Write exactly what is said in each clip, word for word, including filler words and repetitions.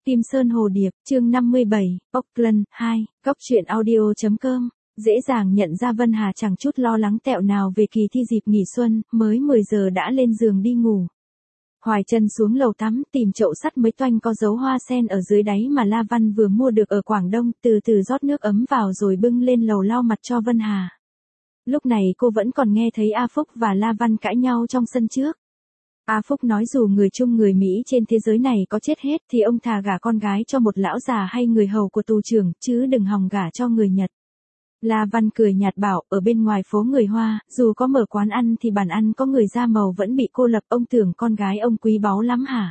Kim Sơn Hồ Điệp, chương năm mươi bảy, Auckland, hai, Góc truyện audio chấm com. Dễ dàng nhận ra Vân Hà chẳng chút lo lắng tẹo nào về kỳ thi dịp nghỉ xuân, mới mười giờ đã lên giường đi ngủ. Hoài Chân xuống lầu tắm, tìm chậu sắt mới toanh có dấu hoa sen ở dưới đáy mà La Văn vừa mua được ở Quảng Đông, từ từ rót nước ấm vào rồi bưng lên lầu lau mặt cho Vân Hà. Lúc này cô vẫn còn nghe thấy A Phúc và La Văn cãi nhau trong sân trước. A Phúc nói dù người Trung người Mỹ trên thế giới này có chết hết thì ông thà gả con gái cho một lão già hay người hầu của tù trưởng, chứ đừng hòng gả cho người Nhật. La Văn cười nhạt bảo, ở bên ngoài phố người Hoa, dù có mở quán ăn thì bàn ăn có người da màu vẫn bị cô lập, ông tưởng con gái ông quý báu lắm hả?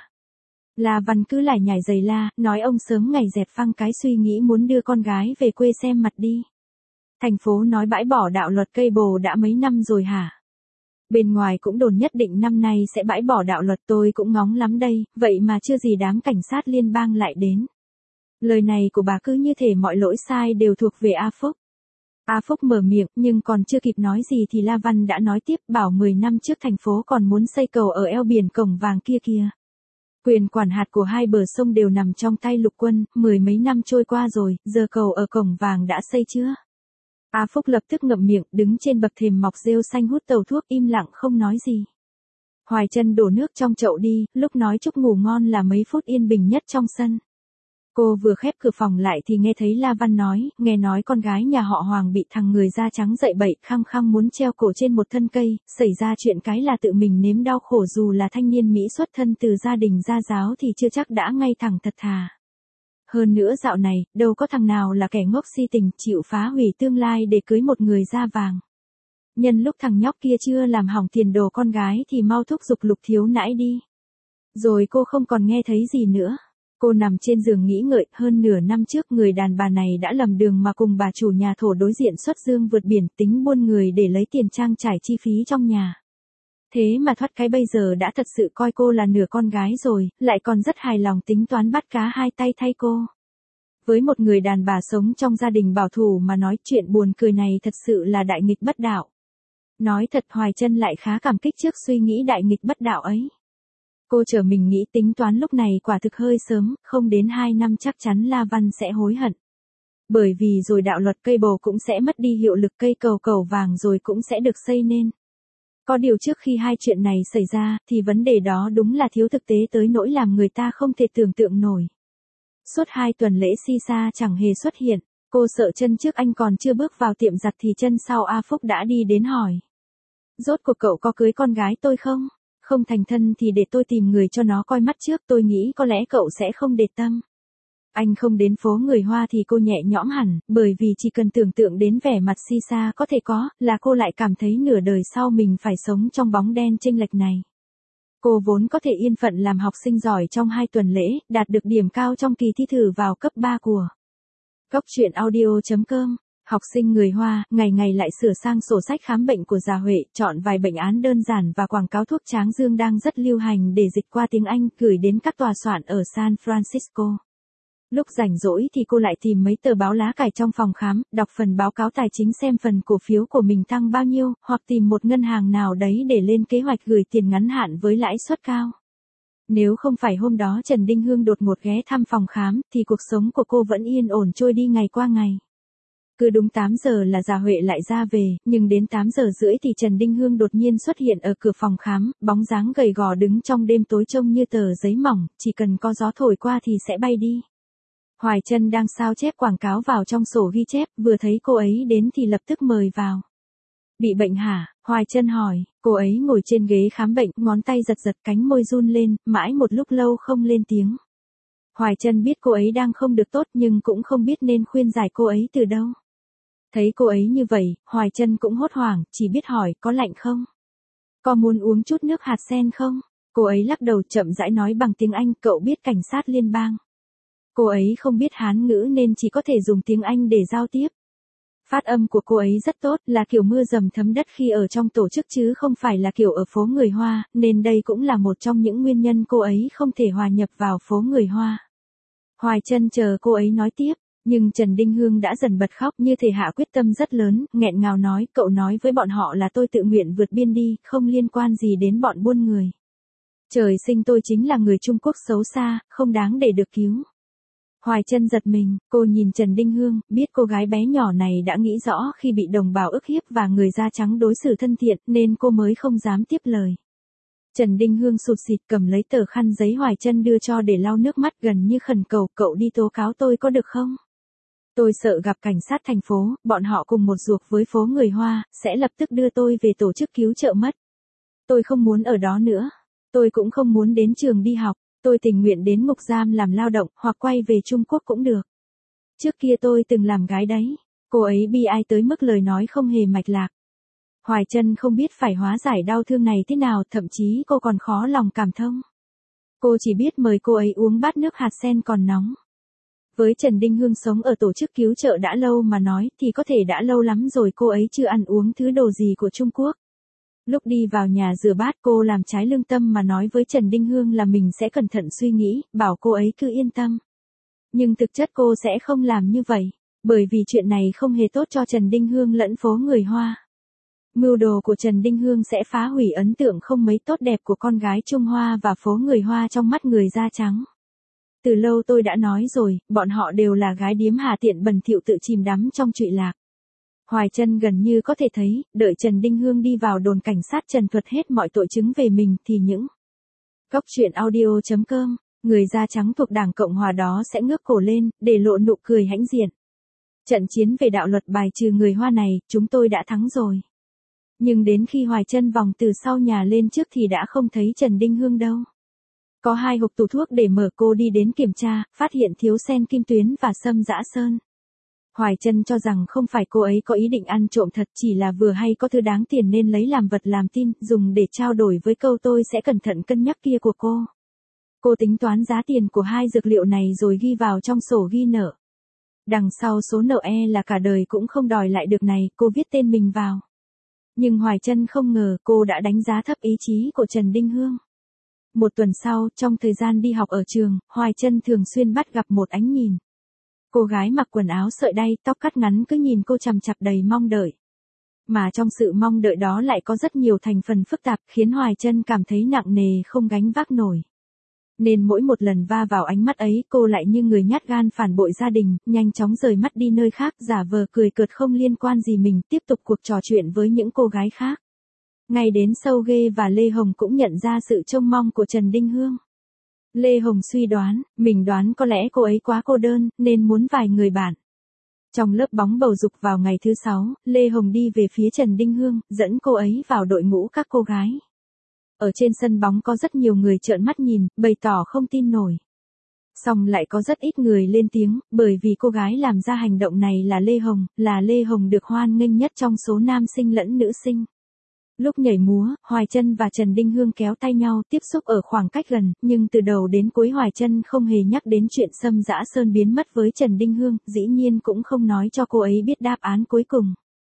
La Văn cứ lải nhải giày la, nói ông sớm ngày dẹp phăng cái suy nghĩ muốn đưa con gái về quê xem mặt đi. Thành phố nói bãi bỏ đạo luật cây bồ đã mấy năm rồi hả? Bên ngoài cũng đồn nhất định năm nay sẽ bãi bỏ đạo luật, tôi cũng ngóng lắm đây, vậy mà chưa gì đám cảnh sát liên bang lại đến. Lời này của bà cứ như thể mọi lỗi sai đều thuộc về A Phúc. A Phúc mở miệng, nhưng còn chưa kịp nói gì thì La Văn đã nói tiếp, bảo mười năm trước thành phố còn muốn xây cầu ở eo biển Cổng Vàng kia kìa. Quyền quản hạt của hai bờ sông đều nằm trong tay lục quân, mười mấy năm trôi qua rồi, giờ cầu ở Cổng Vàng đã xây chưa? A Phúc lập tức ngậm miệng, đứng trên bậc thềm mọc rêu xanh hút tàu thuốc im lặng không nói gì. Hoài Chân đổ nước trong chậu đi, lúc nói chúc ngủ ngon là mấy phút yên bình nhất trong sân. Cô vừa khép cửa phòng lại thì nghe thấy La Văn nói, nghe nói con gái nhà họ Hoàng bị thằng người da trắng dậy bậy, khăng khăng muốn treo cổ trên một thân cây, xảy ra chuyện cái là tự mình nếm đau khổ, dù là thanh niên Mỹ xuất thân từ gia đình gia giáo thì chưa chắc đã ngay thẳng thật thà. Hơn nữa dạo này, đâu có thằng nào là kẻ ngốc si tình, chịu phá hủy tương lai để cưới một người da vàng. Nhân lúc thằng nhóc kia chưa làm hỏng tiền đồ con gái thì mau thúc giục Lục thiếu nãi đi. Rồi cô không còn nghe thấy gì nữa. Cô nằm trên giường nghĩ ngợi, hơn nửa năm trước người đàn bà này đã lầm đường mà cùng bà chủ nhà thổ đối diện xuất dương vượt biển, tính buôn người để lấy tiền trang trải chi phí trong nhà. Thế mà thoát cái bây giờ đã thật sự coi cô là nửa con gái rồi, lại còn rất hài lòng tính toán bắt cá hai tay thay cô. Với một người đàn bà sống trong gia đình bảo thủ mà nói chuyện buồn cười này thật sự là đại nghịch bất đạo. Nói thật Hoài Chân lại khá cảm kích trước suy nghĩ đại nghịch bất đạo ấy. Cô chờ mình nghĩ tính toán lúc này quả thực hơi sớm, không đến hai năm chắc chắn La Văn sẽ hối hận. Bởi vì rồi đạo luật cây bồ cũng sẽ mất đi hiệu lực, cây cầu Cầu Vàng rồi cũng sẽ được xây nên. Có điều trước khi hai chuyện này xảy ra, thì vấn đề đó đúng là thiếu thực tế tới nỗi làm người ta không thể tưởng tượng nổi. Suốt hai tuần lễ si sa chẳng hề xuất hiện, cô sợ chân trước anh còn chưa bước vào tiệm giặt thì chân sau A Phúc đã đi đến hỏi. Rốt cuộc cậu có cưới con gái tôi không? Không thành thân thì để tôi tìm người cho nó coi mắt trước, tôi nghĩ có lẽ cậu sẽ không để tâm. Anh không đến phố người Hoa thì cô nhẹ nhõm hẳn, bởi vì chỉ cần tưởng tượng đến vẻ mặt si sa có thể có, là cô lại cảm thấy nửa đời sau mình phải sống trong bóng đen chênh lệch này. Cô vốn có thể yên phận làm học sinh giỏi trong hai tuần lễ, đạt được điểm cao trong kỳ thi thử vào cấp ba của Góc truyện audio chấm com. Học sinh người Hoa, ngày ngày lại sửa sang sổ sách khám bệnh của Già Huệ, chọn vài bệnh án đơn giản và quảng cáo thuốc tráng dương đang rất lưu hành để dịch qua tiếng Anh, gửi đến các tòa soạn ở San Francisco. Lúc rảnh rỗi thì cô lại tìm mấy tờ báo lá cải trong phòng khám, đọc phần báo cáo tài chính xem phần cổ phiếu của mình tăng bao nhiêu, hoặc tìm một ngân hàng nào đấy để lên kế hoạch gửi tiền ngắn hạn với lãi suất cao. Nếu không phải hôm đó Trần Đinh Hương đột ngột ghé thăm phòng khám, thì cuộc sống của cô vẫn yên ổn trôi đi ngày qua ngày. Cứ đúng tám giờ là Già Huệ lại ra về, nhưng đến tám giờ rưỡi thì Trần Đinh Hương đột nhiên xuất hiện ở cửa phòng khám, bóng dáng gầy gò đứng trong đêm tối trông như tờ giấy mỏng, chỉ cần có gió thổi qua thì sẽ bay đi. Hoài Chân đang sao chép quảng cáo vào trong sổ ghi chép, vừa thấy cô ấy đến thì lập tức mời vào. Bị bệnh hả? Hoài Chân hỏi, cô ấy ngồi trên ghế khám bệnh, ngón tay giật giật, cánh môi run lên, mãi một lúc lâu không lên tiếng. Hoài Chân biết cô ấy đang không được tốt nhưng cũng không biết nên khuyên giải cô ấy từ đâu. Thấy cô ấy như vậy, Hoài Chân cũng hốt hoảng, chỉ biết hỏi, có lạnh không? Có muốn uống chút nước hạt sen không? Cô ấy lắc đầu chậm rãi nói bằng tiếng Anh, cậu biết cảnh sát liên bang. Cô ấy không biết Hán ngữ nên chỉ có thể dùng tiếng Anh để giao tiếp. Phát âm của cô ấy rất tốt, là kiểu mưa dầm thấm đất khi ở trong tổ chức chứ không phải là kiểu ở phố người Hoa, nên đây cũng là một trong những nguyên nhân cô ấy không thể hòa nhập vào phố người Hoa. Hoài Chân chờ cô ấy nói tiếp. Nhưng Trần Đinh Hương đã dần bật khóc, như thể hạ quyết tâm rất lớn, nghẹn ngào nói, cậu nói với bọn họ là tôi tự nguyện vượt biên đi, không liên quan gì đến bọn buôn người. Trời sinh tôi chính là người Trung Quốc xấu xa, không đáng để được cứu. Hoài Chân giật mình, cô nhìn Trần Đinh Hương, biết cô gái bé nhỏ này đã nghĩ rõ khi bị đồng bào ức hiếp và người da trắng đối xử thân thiện nên cô mới không dám tiếp lời. Trần Đinh Hương sụt sịt cầm lấy tờ khăn giấy Hoài Chân đưa cho để lau nước mắt, gần như khẩn cầu, cậu đi tố cáo tôi có được không? Tôi sợ gặp cảnh sát thành phố, bọn họ cùng một ruột với phố người Hoa, sẽ lập tức đưa tôi về tổ chức cứu trợ mất. Tôi không muốn ở đó nữa. Tôi cũng không muốn đến trường đi học. Tôi tình nguyện đến ngục giam làm lao động, hoặc quay về Trung Quốc cũng được. Trước kia tôi từng làm gái đấy. Cô ấy bi ai tới mức lời nói không hề mạch lạc. Hoài Chân không biết phải hóa giải đau thương này thế nào, thậm chí cô còn khó lòng cảm thông. Cô chỉ biết mời cô ấy uống bát nước hạt sen còn nóng. Với Trần Đinh Hương sống ở tổ chức cứu trợ đã lâu mà nói thì có thể đã lâu lắm rồi cô ấy chưa ăn uống thứ đồ gì của Trung Quốc. Lúc đi vào nhà rửa bát cô làm trái lương tâm mà nói với Trần Đinh Hương là mình sẽ cẩn thận suy nghĩ, bảo cô ấy cứ yên tâm. Nhưng thực chất cô sẽ không làm như vậy, bởi vì chuyện này không hề tốt cho Trần Đinh Hương lẫn phố người Hoa. Mưu đồ của Trần Đinh Hương sẽ phá hủy ấn tượng không mấy tốt đẹp của con gái Trung Hoa và phố người Hoa trong mắt người da trắng. Từ lâu tôi đã nói rồi, bọn họ đều là gái điếm hà tiện bẩn thỉu tự chìm đắm trong trụy lạc. Hoài Chân gần như có thể thấy, đợi Trần Đinh Hương đi vào đồn cảnh sát trần thuật hết mọi tội chứng về mình thì những Góc truyện audio chấm com, người da trắng thuộc Đảng Cộng Hòa đó sẽ ngước cổ lên, để lộ nụ cười hãnh diện. Trận chiến về đạo luật bài trừ người Hoa này, chúng tôi đã thắng rồi. Nhưng đến khi Hoài Chân vòng từ sau nhà lên trước thì đã không thấy Trần Đinh Hương đâu. Có hai hộp tủ thuốc để mở, cô đi đến kiểm tra, phát hiện thiếu sen kim tuyến và sâm dã sơn. Hoài Chân cho rằng không phải cô ấy có ý định ăn trộm thật, chỉ là vừa hay có thứ đáng tiền nên lấy làm vật làm tin, dùng để trao đổi với câu tôi sẽ cẩn thận cân nhắc kia của cô. Cô tính toán giá tiền của hai dược liệu này rồi ghi vào trong sổ ghi nợ. Đằng sau số nợ e là cả đời cũng không đòi lại được này, cô viết tên mình vào. Nhưng Hoài Chân không ngờ cô đã đánh giá thấp ý chí của Trần Đinh Hương. Một tuần sau, trong thời gian đi học ở trường, Hoài Chân thường xuyên bắt gặp một ánh nhìn. Cô gái mặc quần áo sợi đay, tóc cắt ngắn cứ nhìn cô chằm chằm đầy mong đợi. Mà trong sự mong đợi đó lại có rất nhiều thành phần phức tạp, khiến Hoài Chân cảm thấy nặng nề không gánh vác nổi. Nên mỗi một lần va vào ánh mắt ấy, cô lại như người nhát gan phản bội gia đình, nhanh chóng rời mắt đi nơi khác, giả vờ cười cợt không liên quan gì mình, tiếp tục cuộc trò chuyện với những cô gái khác. Ngay đến Sâu Ghê và Lê Hồng cũng nhận ra sự trông mong của Trần Đinh Hương. Lê Hồng suy đoán, mình đoán có lẽ cô ấy quá cô đơn, nên muốn vài người bạn. Trong lớp bóng bầu dục vào ngày thứ sáu, Lê Hồng đi về phía Trần Đinh Hương, dẫn cô ấy vào đội ngũ các cô gái. Ở trên sân bóng có rất nhiều người trợn mắt nhìn, bày tỏ không tin nổi. Song lại có rất ít người lên tiếng, bởi vì cô gái làm ra hành động này là Lê Hồng, là Lê Hồng được hoan nghênh nhất trong số nam sinh lẫn nữ sinh. Lúc nhảy múa, Hoài Chân và Trần Đinh Hương kéo tay nhau, tiếp xúc ở khoảng cách gần, nhưng từ đầu đến cuối Hoài Chân không hề nhắc đến chuyện sâm dã sơn biến mất với Trần Đinh Hương, dĩ nhiên cũng không nói cho cô ấy biết đáp án cuối cùng.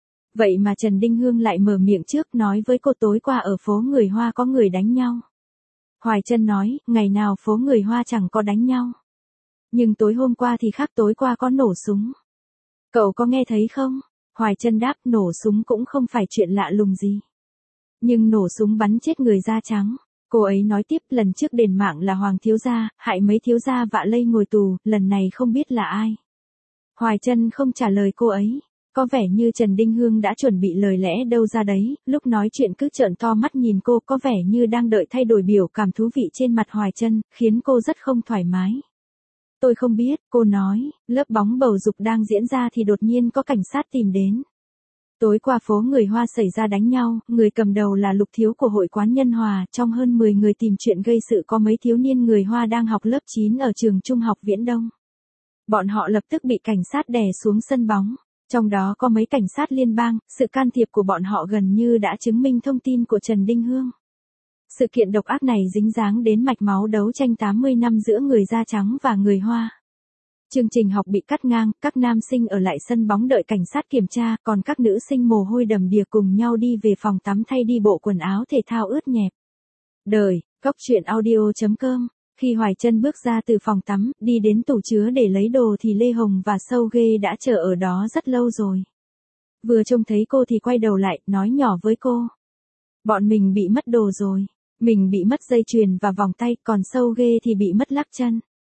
Vậy mà Trần Đinh Hương lại mở miệng trước, nói với cô tối qua ở phố người Hoa có người đánh nhau. Hoài Chân nói, ngày nào phố người Hoa chẳng có đánh nhau. Nhưng tối hôm qua thì khác, tối qua có nổ súng. Cậu có nghe thấy không? Hoài Chân đáp, nổ súng cũng không phải chuyện lạ lùng gì. Nhưng nổ súng bắn chết người da trắng. Cô ấy nói tiếp, lần trước đền mạng là Hoàng thiếu gia, hại mấy thiếu gia vạ lây ngồi tù, lần này không biết là ai. Hoài Chân không trả lời cô ấy. Có vẻ như Trần Đinh Hương đã chuẩn bị lời lẽ đâu ra đấy, lúc nói chuyện cứ trợn to mắt nhìn cô, có vẻ như đang đợi thay đổi biểu cảm thú vị trên mặt Hoài Chân, khiến cô rất không thoải mái. Tôi không biết, cô nói, lớp bóng bầu dục đang diễn ra thì đột nhiên có cảnh sát tìm đến. Tối qua phố người Hoa xảy ra đánh nhau, người cầm đầu là Lục Thiếu của Hội Quán Nhân Hòa, trong hơn mười người tìm chuyện gây sự có mấy thiếu niên người Hoa đang học lớp chín ở trường trung học Viễn Đông. Bọn họ lập tức bị cảnh sát đè xuống sân bóng. Trong đó có mấy cảnh sát liên bang, sự can thiệp của bọn họ gần như đã chứng minh thông tin của Trần Đinh Hương. Sự kiện độc ác này dính dáng đến mạch máu đấu tranh tám mươi năm giữa người da trắng và người Hoa. Chương trình học bị cắt ngang, các nam sinh ở lại sân bóng đợi cảnh sát kiểm tra, còn các nữ sinh mồ hôi đầm đìa cùng nhau đi về phòng tắm thay đi bộ quần áo thể thao ướt nhẹp. Đời, Góc truyện audio chấm com. Khi Hoài Chân bước ra từ phòng tắm, đi đến tủ chứa để lấy đồ thì Lê Hồng và Sâu Ghê đã chờ ở đó rất lâu rồi. Vừa trông thấy cô thì quay đầu lại, nói nhỏ với cô. Bọn mình bị mất đồ rồi. Mình bị mất dây chuyền và vòng tay, còn Sâu Ghê thì bị mất lắc chân.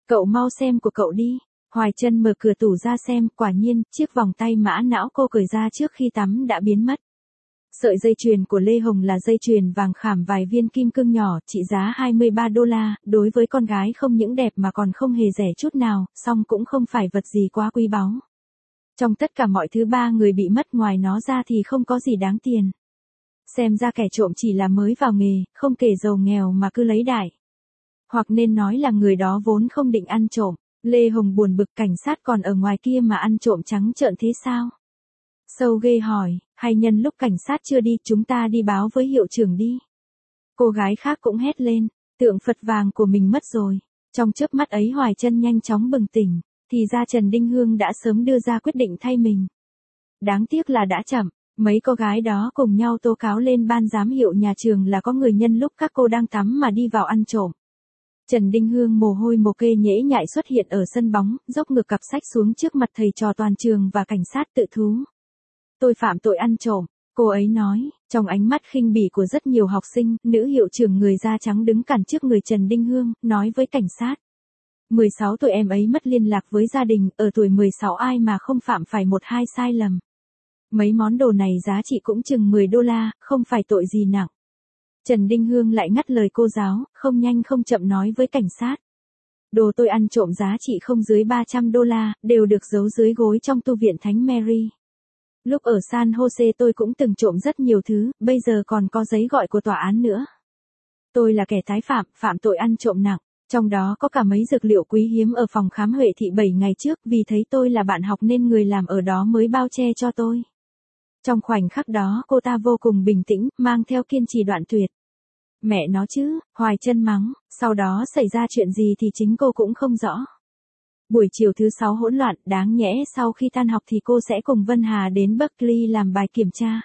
Cậu mau xem của cậu đi. Hoài Chân mở cửa tủ ra xem, quả nhiên, chiếc vòng tay mã não cô cởi ra trước khi tắm đã biến mất. Sợi dây chuyền của Lê Hồng là dây chuyền vàng khảm vài viên kim cương nhỏ, trị giá hai mươi ba đô la, đối với con gái không những đẹp mà còn không hề rẻ chút nào, song cũng không phải vật gì quá quý báu. Trong tất cả mọi thứ ba người bị mất ngoài nó ra thì không có gì đáng tiền. Xem ra kẻ trộm chỉ là mới vào nghề, không kể giàu nghèo mà cứ lấy đại. Hoặc nên nói là người đó vốn không định ăn trộm. Lê Hồng buồn bực, cảnh sát còn ở ngoài kia mà ăn trộm trắng trợn thế sao? Sâu ghê hỏi, hay nhân lúc cảnh sát chưa đi chúng ta đi báo với hiệu trưởng đi. Cô gái khác cũng hét lên, tượng Phật vàng của mình mất rồi. Trong chớp mắt ấy Hoài Chân nhanh chóng bừng tỉnh, thì ra Trần Đinh Hương đã sớm đưa ra quyết định thay mình. Đáng tiếc là đã chậm, mấy cô gái đó cùng nhau tố cáo lên ban giám hiệu nhà trường là có người nhân lúc các cô đang tắm mà đi vào ăn trộm. Trần Đinh Hương mồ hôi mồ kê nhễ nhại xuất hiện ở sân bóng, dốc ngược cặp sách xuống trước mặt thầy trò toàn trường và cảnh sát tự thú. Tôi phạm tội ăn trộm, cô ấy nói, trong ánh mắt khinh bỉ của rất nhiều học sinh, nữ hiệu trưởng người da trắng đứng cản trước người Trần Đinh Hương, nói với cảnh sát. mười sáu tuổi em ấy mất liên lạc với gia đình, ở tuổi mười sáu ai mà không phạm phải một hai sai lầm. Mấy món đồ này giá trị cũng chừng mười đô la, không phải tội gì nặng. Trần Đinh Hương lại ngắt lời cô giáo, không nhanh không chậm nói với cảnh sát. Đồ tôi ăn trộm giá trị không dưới ba trăm đô la, đều được giấu dưới gối trong tu viện Thánh Mary. Lúc ở San Jose tôi cũng từng trộm rất nhiều thứ, bây giờ còn có giấy gọi của tòa án nữa. Tôi là kẻ tái phạm, phạm tội ăn trộm nặng, trong đó có cả mấy dược liệu quý hiếm ở phòng khám Huệ Thị bảy ngày trước, vì thấy tôi là bạn học nên người làm ở đó mới bao che cho tôi. Trong khoảnh khắc đó cô ta vô cùng bình tĩnh, mang theo kiên trì đoạn tuyệt. Mẹ nó chứ, Hoài Chân mắng, sau đó xảy ra chuyện gì thì chính cô cũng không rõ. Buổi chiều thứ sáu hỗn loạn, đáng nhẽ sau khi tan học thì cô sẽ cùng Vân Hà đến Berkeley làm bài kiểm tra.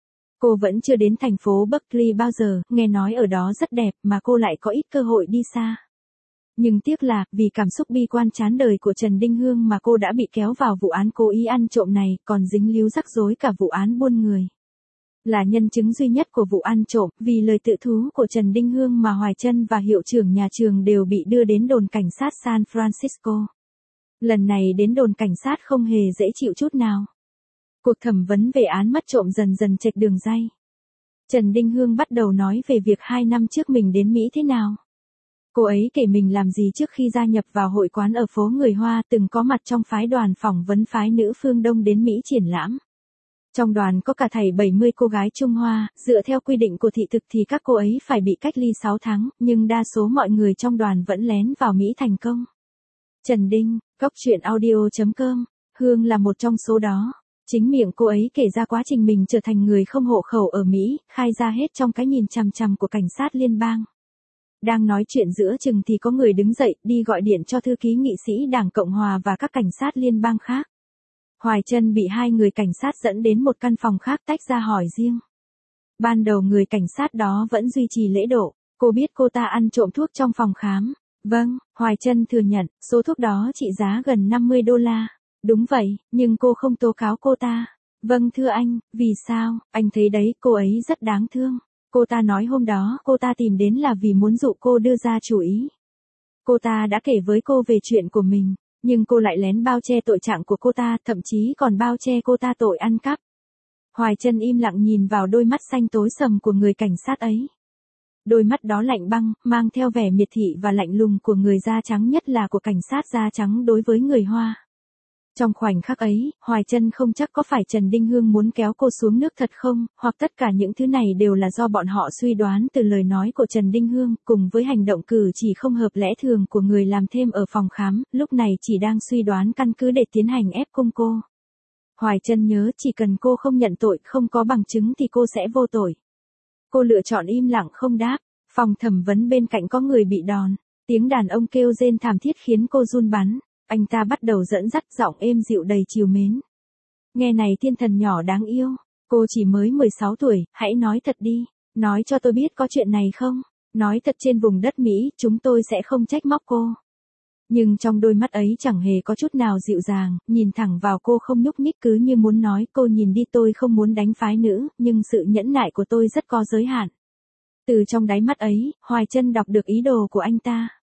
Cô vẫn chưa đến thành phố Berkeley bao giờ, nghe nói ở đó rất đẹp mà cô lại có ít cơ hội đi xa. Nhưng tiếc là, vì cảm xúc bi quan chán đời của Trần Đinh Hương mà cô đã bị kéo vào vụ án cố ý ăn trộm này, còn dính líu rắc rối cả vụ án buôn người. Là nhân chứng duy nhất của vụ ăn trộm, vì lời tự thú của Trần Đinh Hương mà Hoài Chân và hiệu trưởng nhà trường đều bị đưa đến đồn cảnh sát San Francisco. Lần này đến đồn cảnh sát không hề dễ chịu chút nào. Cuộc thẩm vấn về án mất trộm dần dần chệch đường ray. Trần Đinh Hương bắt đầu nói về việc hai năm trước mình đến Mỹ thế nào. Cô ấy kể mình làm gì trước khi gia nhập vào hội quán ở phố người Hoa, từng có mặt trong phái đoàn phỏng vấn phái nữ phương Đông đến Mỹ triển lãm. Trong đoàn có cả thảy bảy mươi cô gái Trung Hoa, dựa theo quy định của thị thực thì các cô ấy phải bị cách ly sáu tháng, nhưng đa số mọi người trong đoàn vẫn lén vào Mỹ thành công. Trần Đinh, góc truyện audio chấm com, Hương là một trong số đó. Chính miệng cô ấy kể ra quá trình mình trở thành người không hộ khẩu ở Mỹ, khai ra hết trong cái nhìn chằm chằm của cảnh sát liên bang. Đang nói chuyện giữa chừng thì có người đứng dậy, đi gọi điện cho thư ký nghị sĩ Đảng Cộng Hòa và các cảnh sát liên bang khác. Hoài Chân bị hai người cảnh sát dẫn đến một căn phòng khác tách ra hỏi riêng. Ban đầu người cảnh sát đó vẫn duy trì lễ độ, cô biết cô ta ăn trộm thuốc trong phòng khám. Vâng, Hoài Chân thừa nhận, số thuốc đó trị giá gần năm mươi đô la. Đúng vậy, nhưng cô không tố cáo cô ta. Vâng thưa anh, vì sao, anh thấy đấy, cô ấy rất đáng thương. Cô ta nói hôm đó cô ta tìm đến là vì muốn dụ cô đưa ra chủ ý. Cô ta đã kể với cô về chuyện của mình, nhưng cô lại lén bao che tội trạng của cô ta, thậm chí còn bao che cô ta tội ăn cắp. Hoài Chân im lặng nhìn vào đôi mắt xanh tối sầm của người cảnh sát ấy. Đôi mắt đó lạnh băng, mang theo vẻ miệt thị và lạnh lùng của người da trắng, nhất là của cảnh sát da trắng đối với người Hoa. Trong khoảnh khắc ấy, Hoài Chân không chắc có phải Trần Đinh Hương muốn kéo cô xuống nước thật không, hoặc tất cả những thứ này đều là do bọn họ suy đoán từ lời nói của Trần Đinh Hương, cùng với hành động cử chỉ không hợp lẽ thường của người làm thêm ở phòng khám, lúc này chỉ đang suy đoán căn cứ để tiến hành ép cung cô. Hoài Chân nhớ chỉ cần cô không nhận tội, không có bằng chứng thì cô sẽ vô tội. Cô lựa chọn im lặng không đáp. Phòng thẩm vấn bên cạnh có người bị đòn. Tiếng đàn ông kêu rên thảm thiết khiến cô run bắn. Anh ta bắt đầu dẫn dắt, giọng êm dịu đầy trìu mến. Nghe này thiên thần nhỏ đáng yêu. Cô chỉ mới mười sáu tuổi, hãy nói thật đi. Nói cho tôi biết có chuyện này không? Nói thật trên vùng đất Mỹ, chúng tôi sẽ không trách móc cô. Nhưng trong đôi mắt ấy chẳng hề có chút nào dịu dàng, nhìn thẳng vào cô không nhúc nhích, cứ như muốn nói, cô nhìn đi, tôi không muốn đánh phái nữ, nhưng sự nhẫn nại của tôi rất có giới hạn. Từ trong đáy mắt ấy, Hoài Chân đọc được ý đồ của anh ta.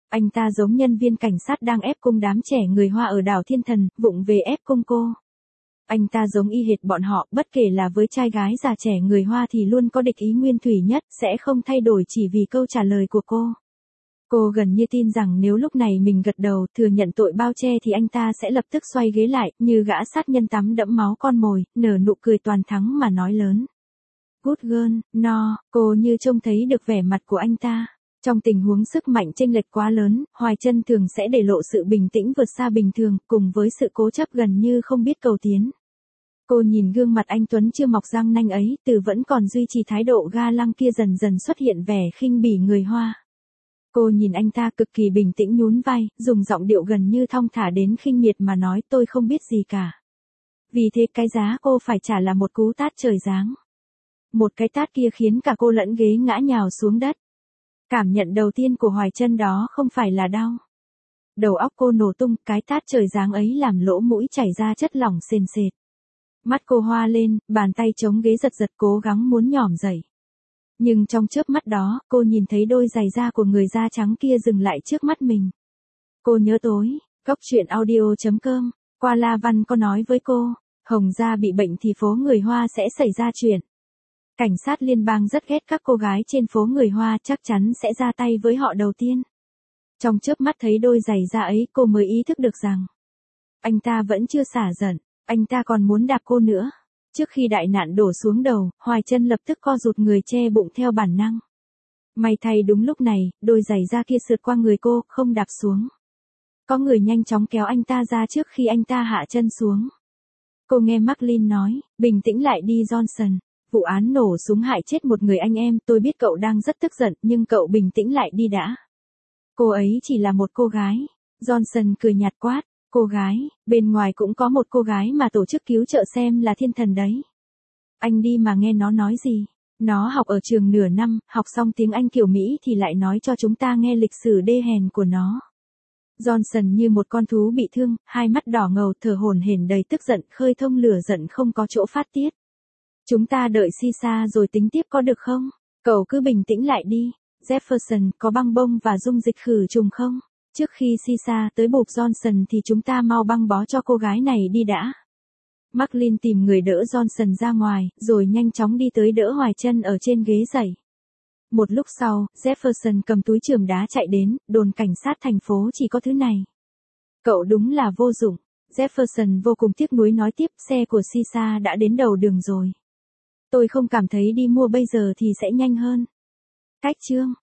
Anh ta giống nhân viên cảnh sát đang ép cung đám trẻ người Hoa ở đảo Thiên Thần, vụng về ép cung cô. Anh ta giống y hệt bọn họ, bất kể là với trai gái già trẻ người Hoa thì luôn có địch ý nguyên thủy nhất, sẽ không thay đổi chỉ vì câu trả lời của cô. Cô gần như tin rằng nếu lúc này mình gật đầu, thừa nhận tội bao che thì anh ta sẽ lập tức xoay ghế lại, như gã sát nhân tắm đẫm máu con mồi, nở nụ cười toàn thắng mà nói lớn. Good girl, no, cô như trông thấy được vẻ mặt của anh ta. Trong tình huống sức mạnh chênh lệch quá lớn, Hoài Trân thường sẽ để lộ sự bình tĩnh vượt xa bình thường, cùng với sự cố chấp gần như không biết cầu tiến. Cô nhìn gương mặt anh Tuấn chưa mọc răng nanh ấy, từ vẫn còn duy trì thái độ ga lăng kia dần dần xuất hiện vẻ khinh bỉ người Hoa. Cô nhìn anh ta cực kỳ bình tĩnh nhún vai, dùng giọng điệu gần như thong thả đến khinh miệt mà nói tôi không biết gì cả. Vì thế cái giá cô phải trả là một cú tát trời giáng. Một cái tát kia khiến cả cô lẫn ghế ngã nhào xuống đất. Cảm nhận đầu tiên của Hoài Trân đó không phải là đau. Đầu óc cô nổ tung, cái tát trời giáng ấy làm lỗ mũi chảy ra chất lỏng sền sệt. Mắt cô hoa lên, bàn tay chống ghế giật giật cố gắng muốn nhỏm dậy. Nhưng trong chớp mắt đó, cô nhìn thấy đôi giày da của người da trắng kia dừng lại trước mắt mình. Cô nhớ tối, Cốc truyện audio chấm com, qua La Văn có nói với cô, Hồng Gia bị bệnh thì phố người Hoa sẽ xảy ra chuyện. Cảnh sát liên bang rất ghét các cô gái trên phố người Hoa, chắc chắn sẽ ra tay với họ đầu tiên. Trong chớp mắt thấy đôi giày da ấy cô mới ý thức được rằng, anh ta vẫn chưa xả giận, anh ta còn muốn đạp cô nữa. Trước khi đại nạn đổ xuống đầu, Hoài Trân lập tức co rụt người che bụng theo bản năng. May thay đúng lúc này, đôi giày da kia sượt qua người cô, không đạp xuống. Có người nhanh chóng kéo anh ta ra trước khi anh ta hạ chân xuống. Cô nghe Marlin nói, bình tĩnh lại đi Johnson. Vụ án nổ súng hại chết một người anh em, tôi biết cậu đang rất tức giận, nhưng cậu bình tĩnh lại đi đã. Cô ấy chỉ là một cô gái. Johnson cười nhạt quát, cô gái, bên ngoài cũng có một cô gái mà tổ chức cứu trợ xem là thiên thần đấy. Anh đi mà nghe nó nói gì. Nó học ở trường nửa năm, học xong tiếng Anh kiểu Mỹ thì lại nói cho chúng ta nghe lịch sử đê hèn của nó. Johnson như một con thú bị thương, hai mắt đỏ ngầu thở hổn hển đầy tức giận, khơi thông lửa giận không có chỗ phát tiết. Chúng ta đợi Sisa rồi tính tiếp có được không? Cậu cứ bình tĩnh lại đi. Jefferson, có băng bông và dung dịch khử trùng không? Trước khi Sisa tới buộc Johnson thì chúng ta mau băng bó cho cô gái này đi đã. Marlin tìm người đỡ Johnson ra ngoài, rồi nhanh chóng đi tới đỡ Hoài Trân ở trên ghế giày. Một lúc sau, Jefferson cầm túi chườm đá chạy đến, đồn cảnh sát thành phố chỉ có thứ này. Cậu đúng là vô dụng. Jefferson vô cùng tiếc nuối nói tiếp, xe của Sisa đã đến đầu đường rồi. Tôi không cảm thấy đi mua bây giờ thì sẽ nhanh hơn. Cách chương